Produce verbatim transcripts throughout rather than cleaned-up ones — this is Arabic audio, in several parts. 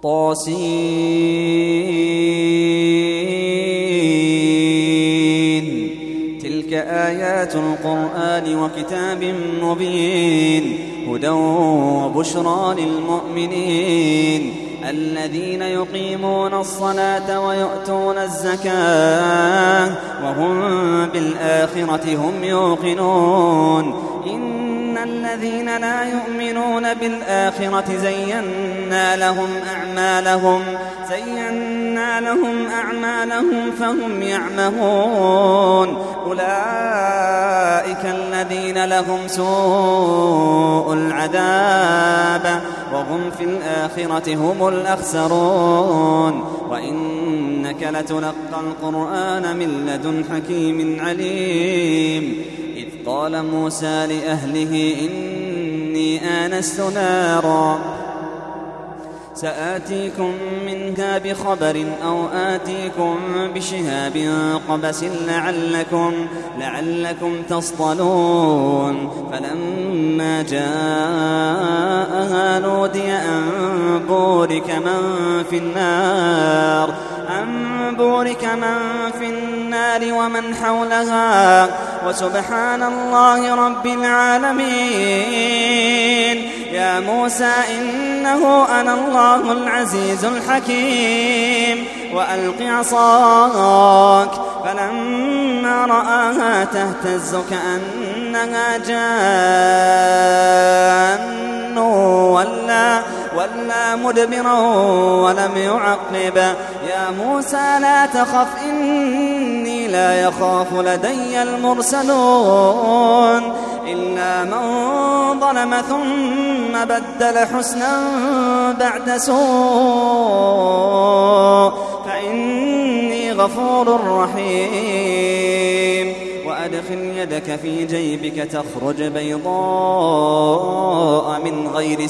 طاسين. تلك آيات القرآن وكتاب مبين هدى وبشرى للمؤمنين الذين يقيمون الصلاة ويؤتون الزكاة وهم بالآخرة هم يوقنون. إن الذين لا يؤمنون بالآخرة زينا لهم أعمالهم زينا لهم أعمالهم فهم يعمهون. أولئك الذين لهم سوء العذاب وهم في الآخرة هم الأخسرون. وإنك لتلقى القرآن من لدن حكيم عليم. إذ قال موسى لأهله إني آنست نارا سآتيكم منها بخبر أو آتيكم بشهاب قبس لعلكم, لعلكم تصطلون. فلما جاءها نودي أن بورك من في النار أن بورك من في النار ومن حولها وسبحان الله رب العالمين. يا موسى إنه أنا الله العزيز الحكيم وألق عصاك. فلما رآها تهتز كأنها جان ولا, ولا مدبرا ولم يعقب. يا موسى لا تخف إني لا يخاف لدي المرسلون. إلا من ظلم ثم بدل حسنا بعد سوء فإني غفور رحيم. وأدخل يدك في جيبك تخرج بيضاء من غير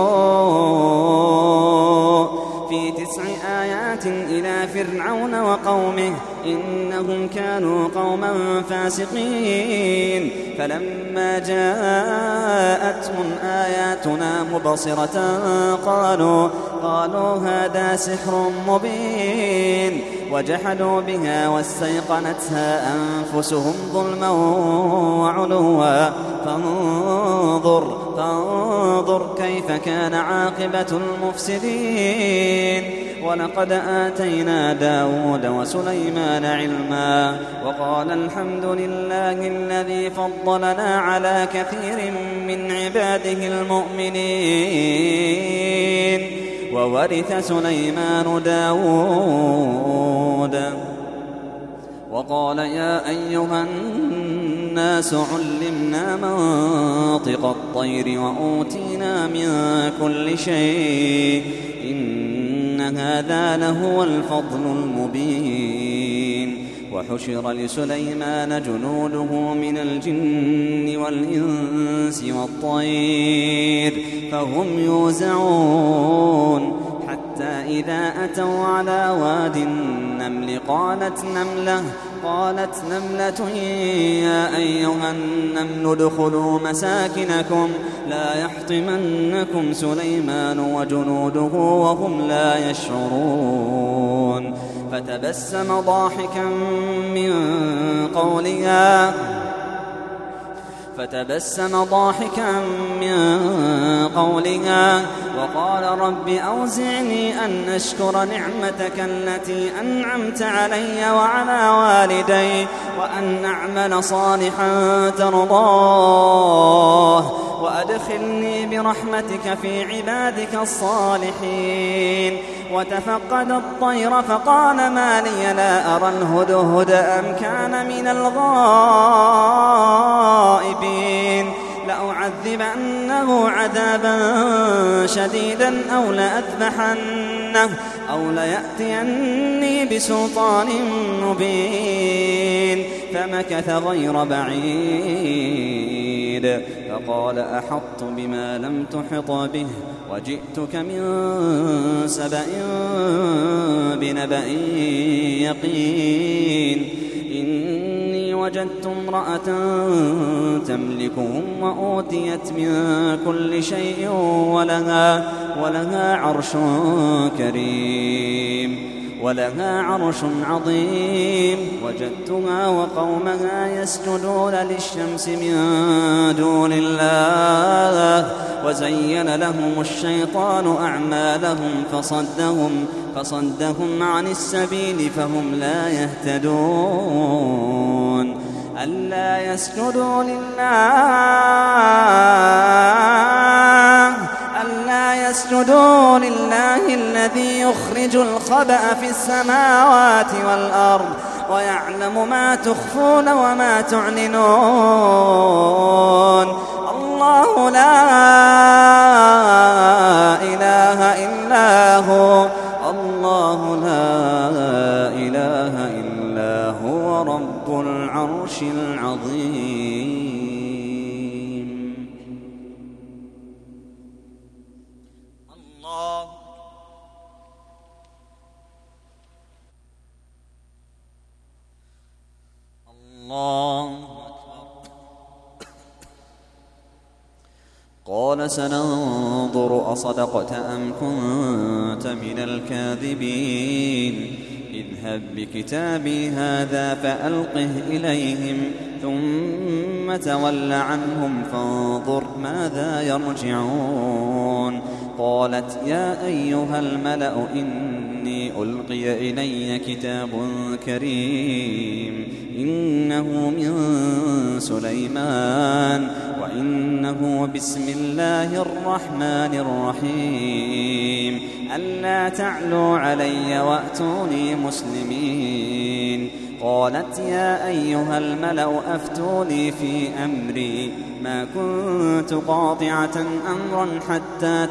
سوء في تسع آيات إلى فرعون وقومه إنهم كانوا قوما فاسقين. فلما جاءتهم آياتنا مبصرة قالوا, قالوا هذا سحر مبين وجحدوا بها واستيقنتها أنفسهم ظلما وعلوا. فانظر, فانظر كيف كان عاقبة المفسدين. ولقد آتينا داود وسليمان علما وقال الحمد لله الذي فضلنا على كثير من عباده المؤمنين. وورث سليمان داود وقال يا أيها الناس علمنا منطق الطير وأوتينا من كل شيء إن هذا لهو الفضل المبين. وحشر لسليمان جنوده من الجن والإنس والطير فهم يوزعون. حتى إذا أتوا على واد النمل قالت نملة قالت نملة يا أيها النمل ادخلوا مساكنكم لا يحطمنكم سليمان وجنوده وهم لا يشعرون. فتبسم ضاحكا من قولها فتبسم ضاحكا من قولها وقال رب أوزعني أن أشكر نعمتك التي أنعمت علي وعلى والدي وأن أعمل صالحا ترضاه وأدخلني برحمتك في عبادك الصالحين. وتفقد الطير فقال ما لي لا أرى الهدهد أم كان من الغائبين لأعذبنه عذابا شديدا أو لأذبحنه أو ليأتيني بسلطان مبين. فمكث غير بعيد فقال أحطت بما لم تحط به وجئتك من سبأ بنبأ يقين. إني وجدت امرأة تملكهم وأوتيت من كل شيء ولها, ولها عرش كريم ولها عرش عظيم وجدتها وقومها يسجدون للشمس من دون الله وزين لهم الشيطان أعمالهم فصدهم, فصدهم عن السبيل فهم لا يهتدون ألا يسجدوا لله ألا يسجدوا لله الذي يخرج الخبأ في السماوات والأرض ويعلم ما تخفون وما تعلنون الله لا إله إلا هو الله لا إله إلا هو رب العرش العظيم. الله الله قال سننظر أصدقت أم كنت من الكاذبين اذهب بكتابي هذا فألقه إليهم ثم تول عنهم فانظر ماذا يرجعون قالت يا أيها الملأ إني ألقي إلي كتاب كريم إنه من سليمان وإنه بسم الله الرحمن الرحيم ألا تعلوا علي وأتوني مسلمين قالت يا أيها الملأ أفتوني في أمري ما كنت قاطعة أمرا حتى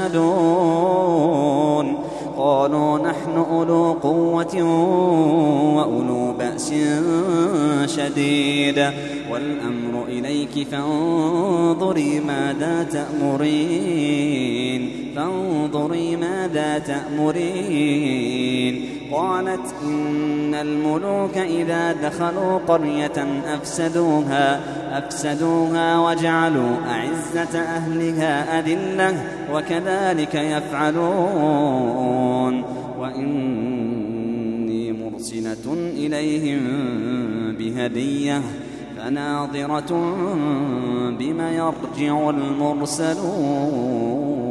تشهدون قالوا نحن أولو قوة وأولو بأس شديد والأمر إليك فانظري ماذا تأمرين فانظري ماذا تأمرين قالت إن الملوك إذا دخلوا قرية أفسدوها أفسدوها وجعلوا أعزة أهلها أذلة وكذلك يفعلون وإني مرسلة إليهم بهدية فناظرة بما يرجع المرسلون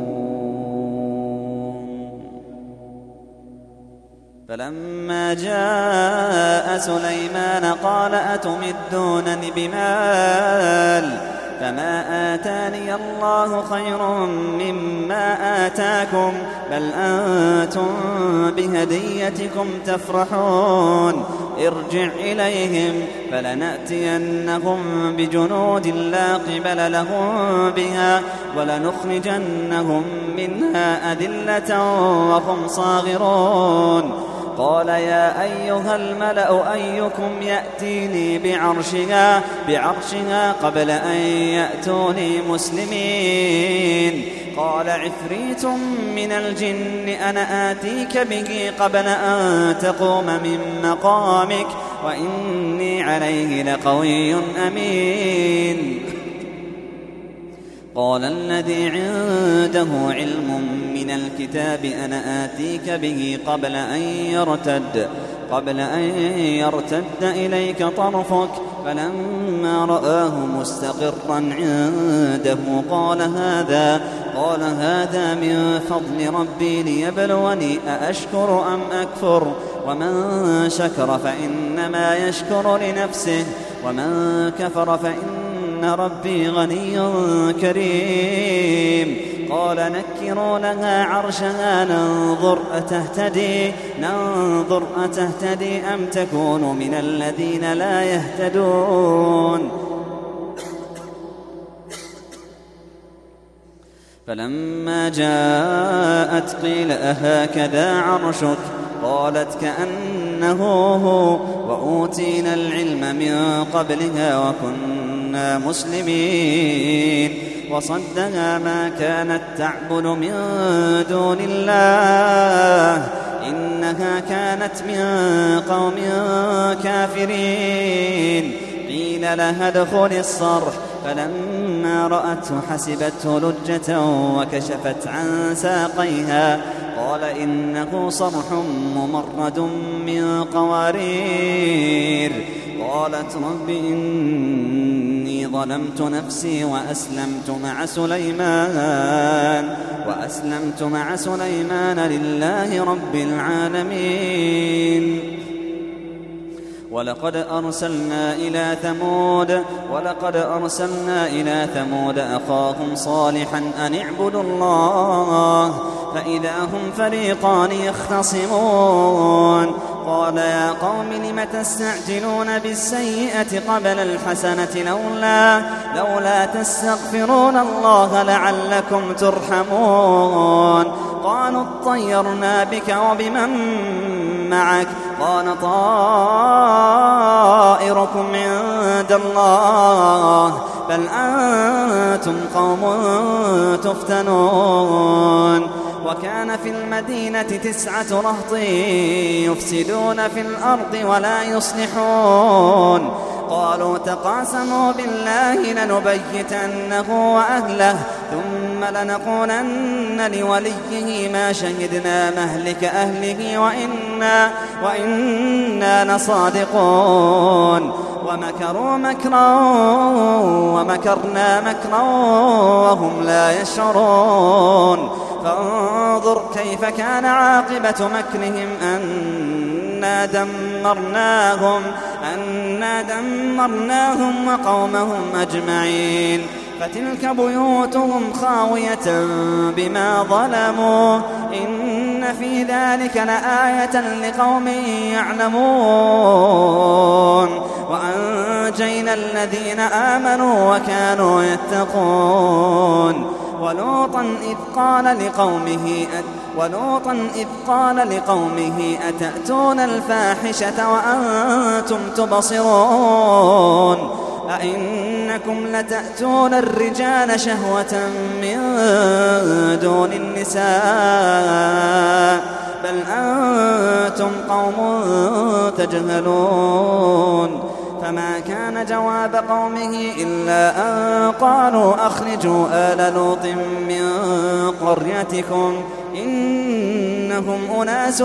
فلما جاء سليمان قال أتمدونني بمال فما آتاني الله خير مما آتاكم بل أنتم بهديتكم تفرحون ارجع إليهم فلنأتينهم بجنود لا قبل لهم بها ولنخرجنهم منها أذلة وهم صاغرون قال يا أيها الملأ أيكم يأتيني بعرشها, بعرشها قبل أن يأتوني مسلمين قال عفريت من الجن أنا آتيك به قبل أن تقوم من مقامك وإني عليه لقوي أمين قال الذي عنده علم من الكتاب أنا آتيك به قبل أن يرتد قبل أن يرتد إليك طرفك فلما رآه مستقرا عنده قال هذا قال هذا من فضل ربي ليبلوني أأشكر أم أكفر ومن شكر فإنما يشكر لنفسه ومن كفر فإن ربي غني كريم قال نكروا لها عرشها ننظر أتهتدي ننظر أتهتدي أم تكون من الذين لا يهتدون فلما جاءت قيل أهكذا عرشك قالت كأنه هو وأوتينا العلم من قبلها وكنا مسلمين وصدها ما كانت تعبد من دون الله إنها كانت من قوم كافرين قيل لها ادخل الصرح فلما رأته حسبته لجة وكشفت عن ساقيها قال إنه صرح ممرد من قوارير. قالت رب إني ظلمت نفسي وأسلمت مع سليمان وأسلمت مع سليمان لله رب العالمين. ولقد أرسلنا إلى ثمود ولقد أرسلنا إلى ثمود أخاهم صالحا أن اعبدوا الله فإذا هم فريقان يختصمون. قال يا قوم لم تستعجلون بالسيئة قبل الحسنة لولا, لولا تستغفرون الله لعلكم ترحمون. قالوا اطيرنا بك وبمن معك قال طائركم عند الله بل أنتم قوم تفتنون. وكان في المدينة تسعة رهط يفسدون في الأرض ولا يصلحون. قالوا تقاسموا بالله لنبيتنه وأهله ثم لنقولن لوليه ما شهدنا مهلك أهله وإنا, وإنا لصادقون. ومكروا مكرا ومكرنا مكرا وهم لا يشعرون. فانظر كيف كان عاقبة مكرهم أنا دمرناهم, أنا دمرناهم وقومهم أجمعين. فتلك بيوتهم خاوية بما ظلموا إن في ذلك لآية لقوم يعلمون. وأنجينا الذين آمنوا وكانوا يتقون. ولوطا إذ قال لقومه ولوطا إذ قال لقومه أتأتون الفاحشة وأنتم تبصرون أئنكم لتأتون الرجال شهوة من دون النساء بل أنتم قوم تجهلون. فما كان جواب قومه إلا أن قالوا أخرجوا آل لوط من قريتكم إنهم أناس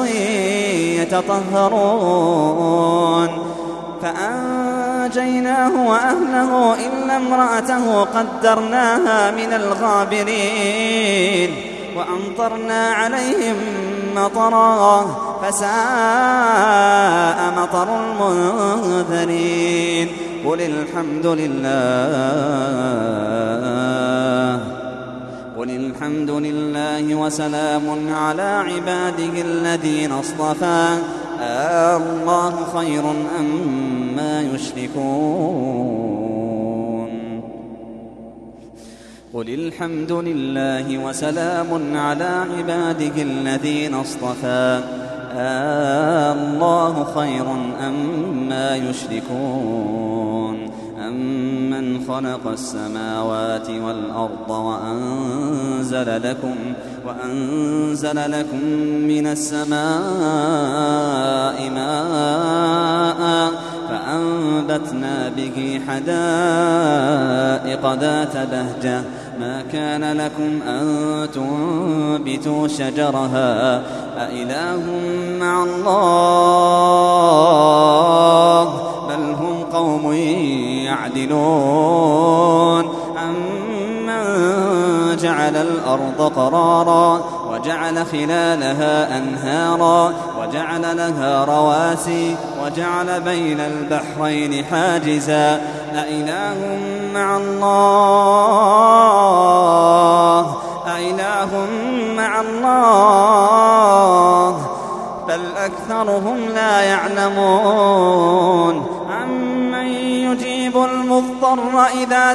يتطهرون. فأنجيناه وأهله إلا امرأته قدرناها من الغابرين. وأمطرنا عليهم مطرا فساء مطر المنذرين. قل الحمد لله قل الحمد لله وسلام على عباده الذين اصطفى الله خير أما يشركون. قل الحمد لله وسلام على عباده الذين اصطفى الله خير أما يشركون. أمن خلق السماوات والأرض وأنزل لكم, وأنزل لكم من السماء ماء فأنبتنا به حدائق ذات بهجة ما كان لكم أن تنبتوا شجرها أإله مع الله بل هم قوم يعدلون. أمن جعل الأرض قرارا وجعل خلالها أنهارا وجعل لها رواسي وجعل بين البحرين حاجزا أإله مع الله أإله مع الله بل أكثرهم لا يعلمون. أمن يجيب المضطر إذا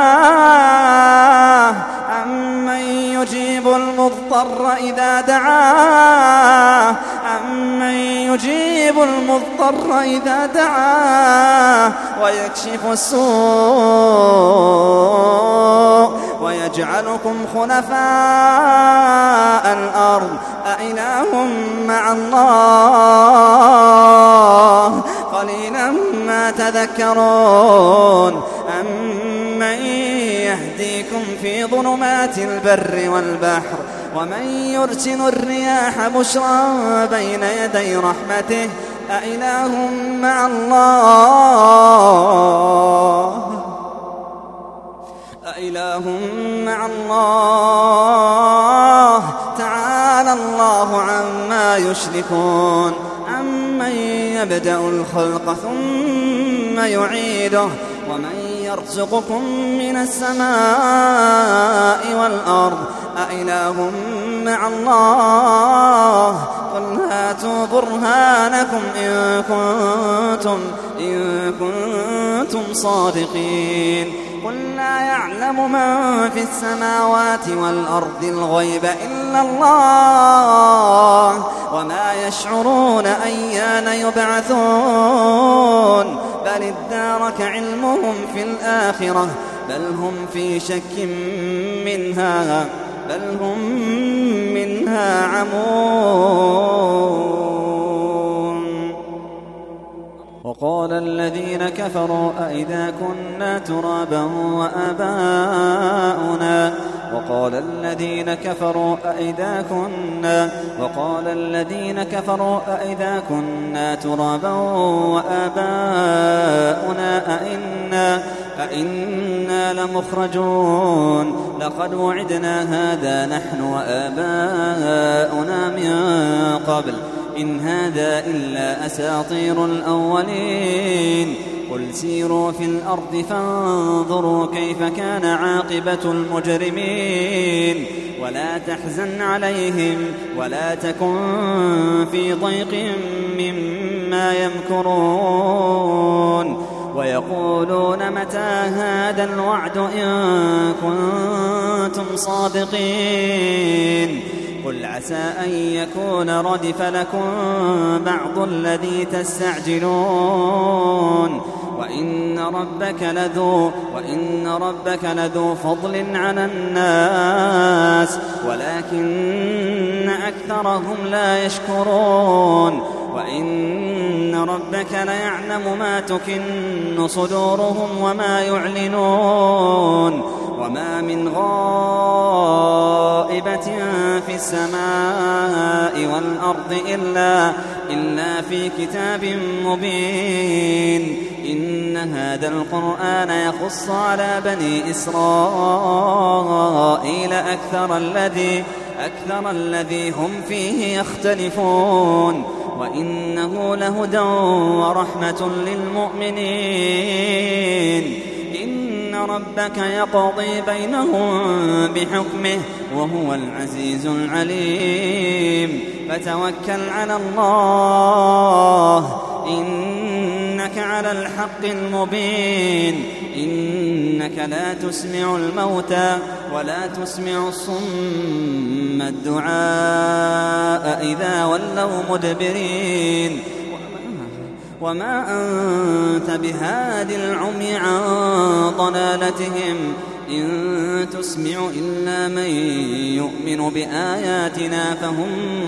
دعاه أمن يجيب المضطر إذا دعاه أمن يجيب المضطر إذا دعاه ويكشف السوء ويجعلكم خلفاء الأرض أإله مع الله قليلا ما تذكرون. أمن في ظلمات البر والبحر ومن يرسل الرياح بشرا بين يدي رحمته أإله مع الله أإله مع الله تعالى الله عما يشركون أمن يبدأ الخلق ثم يعيده ومن يرزقكم من السماء والأرض أإله مع الله قل هاتوا برهانكم إن كنتم, إن كنتم صادقين قل لا يعلم من في السماوات والأرض الغيب إلا الله وما يشعرون أيان يبعثون بل ادارك علمهم في الآخرة بل هم في شك منها بل هم منها عمون. وقال الذين كفروا أئذا كنا ترابا وآباؤنا وقال الذين كفروا أئذا كنا وقال الذين كفروا أئذا كنا ترابا وآباؤنا أئنا أئنا لمخرجون لقد وعدنا هذا نحن وآباؤنا من قبل إن هذا إلا أساطير الأولين قل سيروا في الأرض فانظروا كيف كان عاقبة المجرمين ولا تحزن عليهم ولا تكن في ضيق مما يمكرون ويقولون متى هذا الوعد إن كنتم صادقين قل عسى أن يكون ردف لكم بعض الذي تستعجلون وإن ربك لذو وإن ربك لذو فضل على الناس ولكن أكثرهم لا يشكرون وإن ربك ليعلم ما تكن صدورهم وما يعلنون وما من غائبة في السماء والأرض إلا, إلا في كتاب مبين إن هذا القرآن يخص على بني إسرائيل أكثر الذي, أكثر الذي هم فيه يختلفون وإنه لهدى ورحمة للمؤمنين إن ربك يقضي بينهم بحكمه وهو العزيز العليم فتوكل على الله إنك على الحق المبين إنك لا تسمع الموتى ولا تسمع الصم الدعاء إذا ولوا مدبرين وما أنت بهاد العمي عن ضلالتهم إن تسمع إلا من يؤمن بآياتنا فهم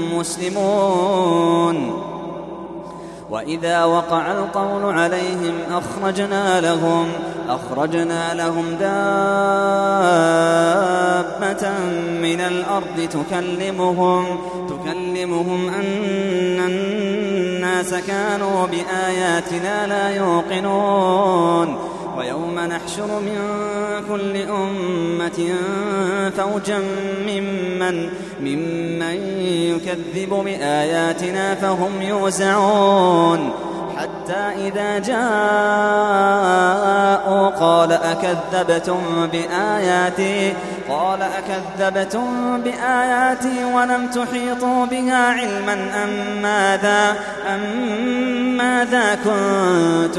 مسلمون وإذا وقع القول عليهم أخرجنا لهم أخرجنا لهم دابة من الأرض تكلمهم تكلمهم أن الناس كانوا بآياتنا لا يوقنون ويوم نحشر من كل أمة فوجا ممن, ممن يكذب بآياتنا فهم يوزعون حتى إذا جاءوا قال أكذبتم بآياتي قال أكذبتم بآياتي ولم تحيطوا بها علما أم ماذا, أم ماذا كنتم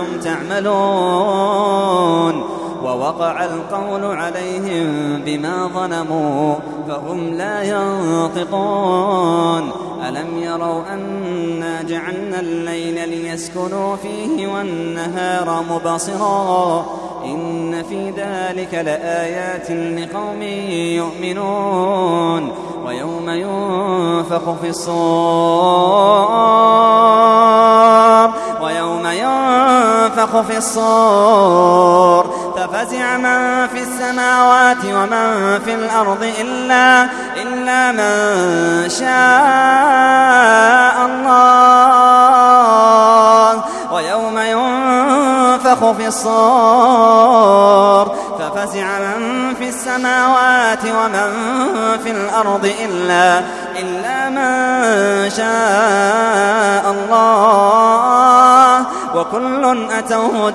تعملون ووقع القول عليهم بما ظلموا فهم لا ينطقون ألم يروا أنا جعلنا الليل ليسكنوا فيه والنهار مبصرا إن في ذلك لآيات لقوم يؤمنون ويوم ينفخ في الصور ويوم ينفخ في الصور ففزع من في السماوات ومن في الأرض إلا, إلا من شاء الله. ويوم ينفخ في الصور ففزع من في السماوات ومن في الأرض إلا, إلا من شاء الله وكل أتوه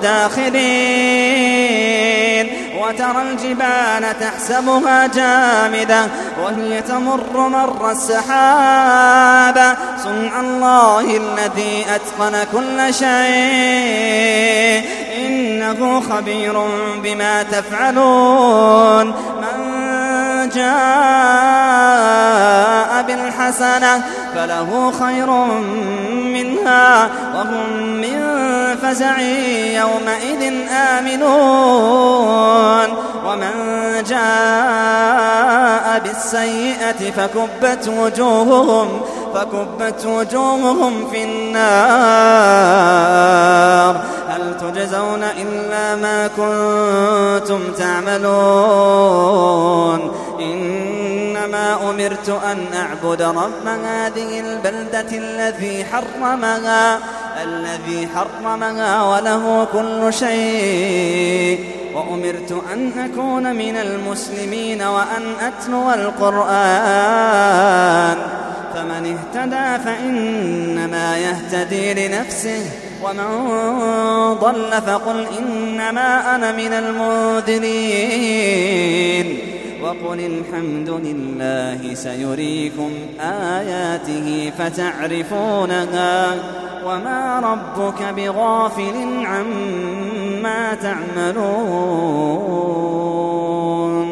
داخرين. وترى الجبال تحسبها جامدة وهي تمر مر السحاب صنع الله الذي أتقن كل شيء إنه خبير بما تفعلون. من جاء بالحسنة فله خير منها وهم من فزع يومئذ آمنون. ومن جاء بالسيئة فكبت وجوههم, فكبت وجوههم في النار هل تجزون إلا ما كنتم تعملون. إنما أمرت أن أعبد رب هذه البلدة الذي حرمها, الذي حرمها وله كل شيء وأمرت أن أكون من المسلمين وأن أتلو القرآن. فمن اهتدى فإنما يهتدي لنفسه ومن ضل فقل إنما أنا من المنذرين. وقل الحمد لله سيريكم آياته فتعرفونها وما ربك بغافل عما تعملون.